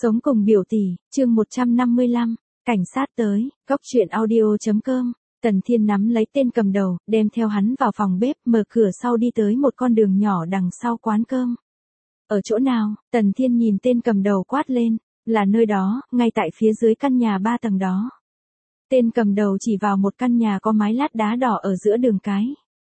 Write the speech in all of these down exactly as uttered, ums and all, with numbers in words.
Sống cùng biểu tỷ, chương một trăm năm mươi lăm, cảnh sát tới, góc truyện audio.com. Tần Thiên nắm lấy tên cầm đầu, đem theo hắn vào phòng bếp, mở cửa sau đi tới một con đường nhỏ đằng sau quán cơm. Ở chỗ nào? Tần Thiên nhìn tên cầm đầu quát lên, là nơi đó, ngay tại phía dưới căn nhà ba tầng đó. Tên cầm đầu chỉ vào một căn nhà có mái lát đá đỏ ở giữa đường cái.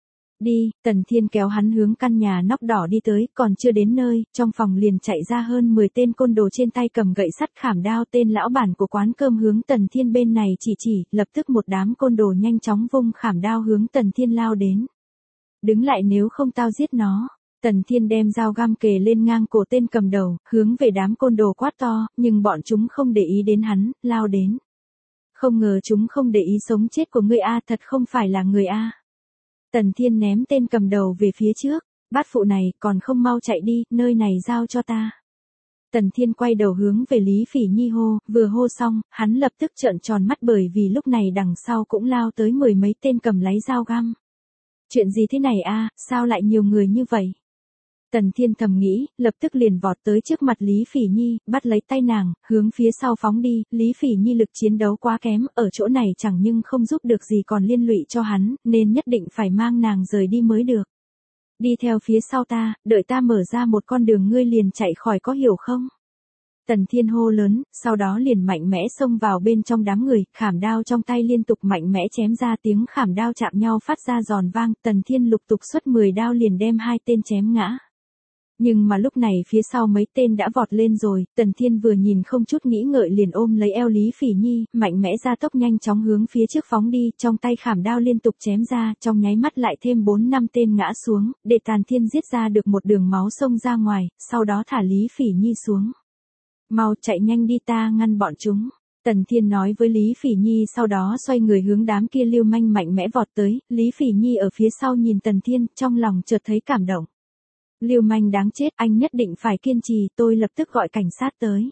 Đi, Tần Thiên kéo hắn hướng căn nhà nóc đỏ đi tới, còn chưa đến nơi, trong phòng liền chạy ra hơn mười tên côn đồ trên tay cầm gậy sắt khảm đao. Tên lão bản của quán cơm hướng Tần Thiên bên này chỉ chỉ, lập tức một đám côn đồ nhanh chóng vung khảm đao hướng Tần Thiên lao đến. Đứng lại nếu không tao giết nó. Tần Thiên đem dao găm kề lên ngang cổ tên cầm đầu, hướng về đám côn đồ quát to, nhưng bọn chúng không để ý đến hắn, lao đến. Không ngờ chúng không để ý sống chết của ngươi a, thật không phải là người a. Tần Thiên ném tên cầm đầu về phía trước, bát phụ này còn không mau chạy đi, nơi này giao cho ta. Tần Thiên quay đầu hướng về Lý Phỉ Nhi hô, vừa hô xong, hắn lập tức trợn tròn mắt bởi vì lúc này đằng sau cũng lao tới mười mấy tên cầm lấy dao găm. Chuyện gì thế này a, sao lại nhiều người như vậy? Tần Thiên thầm nghĩ, lập tức liền vọt tới trước mặt Lý Phỉ Nhi, bắt lấy tay nàng, hướng phía sau phóng đi. Lý Phỉ Nhi lực chiến đấu quá kém, ở chỗ này chẳng nhưng không giúp được gì còn liên lụy cho hắn, nên nhất định phải mang nàng rời đi mới được. Đi theo phía sau ta, đợi ta mở ra một con đường ngươi liền chạy khỏi, có hiểu không? Tần Thiên hô lớn, sau đó liền mạnh mẽ xông vào bên trong đám người, khảm đao trong tay liên tục mạnh mẽ chém ra, tiếng khảm đao chạm nhau phát ra giòn vang. Tần Thiên lục tục xuất mười đao liền đem hai tên chém ngã. Nhưng mà lúc này phía sau mấy tên đã vọt lên rồi, Tần Thiên vừa nhìn không chút nghĩ ngợi liền ôm lấy eo Lý Phỉ Nhi, mạnh mẽ ra tốc nhanh chóng hướng phía trước phóng đi, trong tay khảm đao liên tục chém ra, trong nháy mắt lại thêm bốn năm tên ngã xuống, để Tần Thiên giết ra được một đường máu xông ra ngoài, sau đó thả Lý Phỉ Nhi xuống. Mau chạy nhanh đi, ta ngăn bọn chúng. Tần Thiên nói với Lý Phỉ Nhi, sau đó xoay người hướng đám kia lưu manh mạnh mẽ vọt tới. Lý Phỉ Nhi ở phía sau nhìn Tần Thiên, trong lòng chợt thấy cảm động. Lưu manh đáng chết, anh nhất định phải kiên trì, tôi lập tức gọi cảnh sát tới.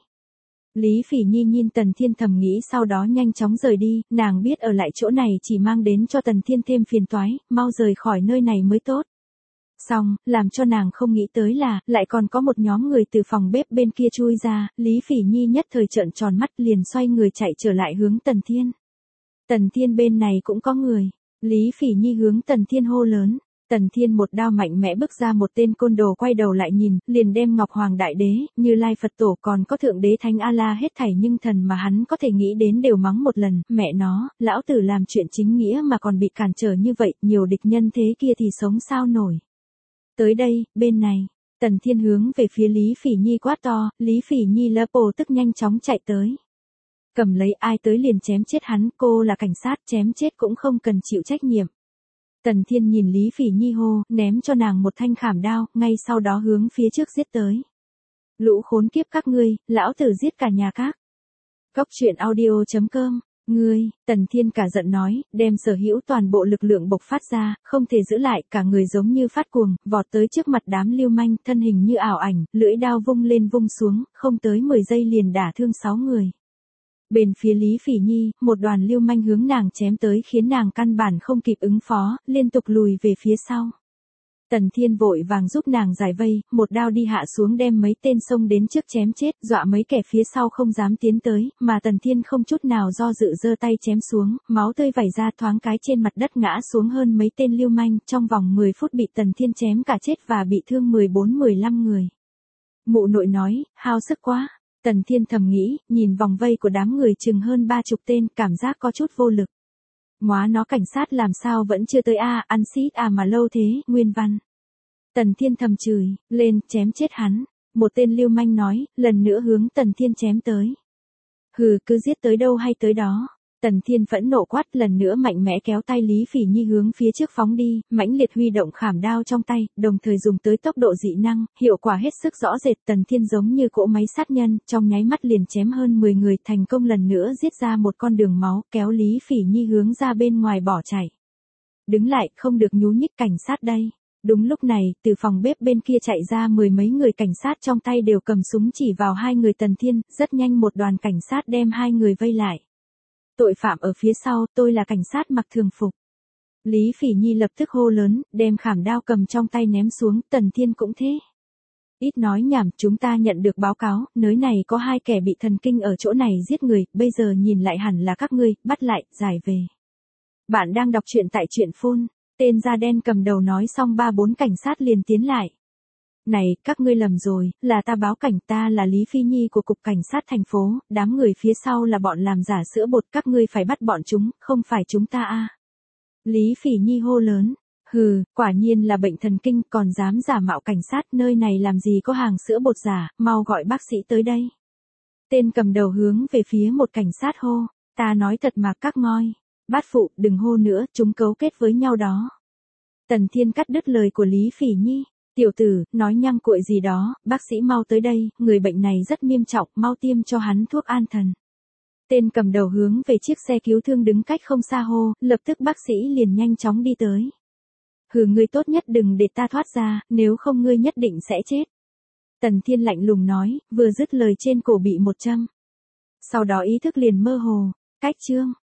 Lý Phỉ Nhi nhìn Tần Thiên thầm nghĩ, sau đó nhanh chóng rời đi, nàng biết ở lại chỗ này chỉ mang đến cho Tần Thiên thêm phiền toái, mau rời khỏi nơi này mới tốt. Xong, làm cho nàng không nghĩ tới là, lại còn có một nhóm người từ phòng bếp bên kia chui ra. Lý Phỉ Nhi nhất thời trợn tròn mắt liền xoay người chạy trở lại hướng Tần Thiên. Tần Thiên bên này cũng có người. Lý Phỉ Nhi hướng Tần Thiên hô lớn. Tần Thiên một đao mạnh mẽ bức ra một tên côn đồ, quay đầu lại nhìn, liền đem Ngọc Hoàng Đại Đế, Như Lai Phật Tổ còn có Thượng Đế Thánh A-la hết thảy nhưng thần mà hắn có thể nghĩ đến đều mắng một lần. Mẹ nó, lão tử làm chuyện chính nghĩa mà còn bị cản trở như vậy, nhiều địch nhân thế kia thì sống sao nổi. Tới đây, bên này. Tần Thiên hướng về phía Lý Phỉ Nhi quát to, Lý Phỉ Nhi lỡ bồ tức nhanh chóng chạy tới. Cầm lấy ai tới liền chém chết hắn, cô là cảnh sát, chém chết cũng không cần chịu trách nhiệm. Tần Thiên nhìn Lý Phỉ Nhi hô, ném cho nàng một thanh khảm đao, ngay sau đó hướng phía trước giết tới. Lũ khốn kiếp các ngươi, lão tử giết cả nhà các. Góc truyện audio.com, ngươi, Tần Thiên cả giận nói, đem sở hữu toàn bộ lực lượng bộc phát ra, không thể giữ lại, cả người giống như phát cuồng, vọt tới trước mặt đám lưu manh, thân hình như ảo ảnh, lưỡi đao vung lên vung xuống, không tới mười giây liền đả thương sáu người. Bên phía Lý Phỉ Nhi, một đoàn lưu manh hướng nàng chém tới khiến nàng căn bản không kịp ứng phó, liên tục lùi về phía sau. Tần Thiên vội vàng giúp nàng giải vây, một đao đi hạ xuống đem mấy tên xông đến trước chém chết, dọa mấy kẻ phía sau không dám tiến tới, mà Tần Thiên không chút nào do dự giơ tay chém xuống, máu tươi vẩy ra, thoáng cái trên mặt đất ngã xuống hơn mấy tên lưu manh, trong vòng mười phút bị Tần Thiên chém cả chết và bị thương mười bốn mười lăm người. Mụ nội nói, hao sức quá. Tần Thiên thầm nghĩ, nhìn vòng vây của đám người chừng hơn ba chục tên, cảm giác có chút vô lực. Móa nó, cảnh sát làm sao vẫn chưa tới a, ăn xít à mà lâu thế, nguyên văn. Tần Thiên thầm chửi, lên, chém chết hắn. Một tên lưu manh nói, lần nữa hướng Tần Thiên chém tới. Hừ, cứ giết tới đâu hay tới đó. Tần Thiên phẫn nộ quát, lần nữa mạnh mẽ kéo tay Lý Phỉ Nhi hướng phía trước phóng đi, mãnh liệt huy động khảm đao trong tay, đồng thời dùng tới tốc độ dị năng, hiệu quả hết sức rõ rệt. Tần Thiên giống như cỗ máy sát nhân, trong nháy mắt liền chém hơn mười người, thành công lần nữa giết ra một con đường máu, kéo Lý Phỉ Nhi hướng ra bên ngoài bỏ chạy. Đứng lại, không được nhú nhích, cảnh sát đây. Đúng lúc này, từ phòng bếp bên kia chạy ra mười mấy người cảnh sát, trong tay đều cầm súng chỉ vào hai người Tần Thiên, rất nhanh một đoàn cảnh sát đem hai người vây lại. Tội phạm ở phía sau, tôi là cảnh sát mặc thường phục. Lý Phỉ Nhi lập tức hô lớn, đem khảm đao cầm trong tay ném xuống, Tần Thiên cũng thế. Ít nói nhảm, chúng ta nhận được báo cáo, nơi này có hai kẻ bị thần kinh ở chỗ này giết người, bây giờ nhìn lại hẳn là các ngươi, bắt lại, giải về. Bạn đang đọc truyện tại truyện phun, tên da đen cầm đầu nói xong ba bốn cảnh sát liền tiến lại. Này, các ngươi lầm rồi, là ta báo cảnh, ta là Lý Phi Nhi của Cục Cảnh sát thành phố, đám người phía sau là bọn làm giả sữa bột, các ngươi phải bắt bọn chúng, không phải chúng ta a. Lý Phỉ Nhi hô lớn. Hừ, quả nhiên là bệnh thần kinh, còn dám giả mạo cảnh sát, nơi này làm gì có hàng sữa bột giả, mau gọi bác sĩ tới đây. Tên cầm đầu hướng về phía một cảnh sát hô, ta nói thật mà các ngoi. Bát phụ, đừng hô nữa, chúng cấu kết với nhau đó. Tần Thiên cắt đứt lời của Lý Phỉ Nhi. Tiểu tử, nói nhăng cuội gì đó, bác sĩ mau tới đây, người bệnh này rất nghiêm trọng, mau tiêm cho hắn thuốc an thần. Tên cầm đầu hướng về chiếc xe cứu thương đứng cách không xa hô, lập tức bác sĩ liền nhanh chóng đi tới. Hừ, ngươi tốt nhất đừng để ta thoát ra, nếu không ngươi nhất định sẽ chết. Tần Thiên lạnh lùng nói, vừa dứt lời trên cổ bị một châm. Sau đó ý thức liền mơ hồ, cách chương.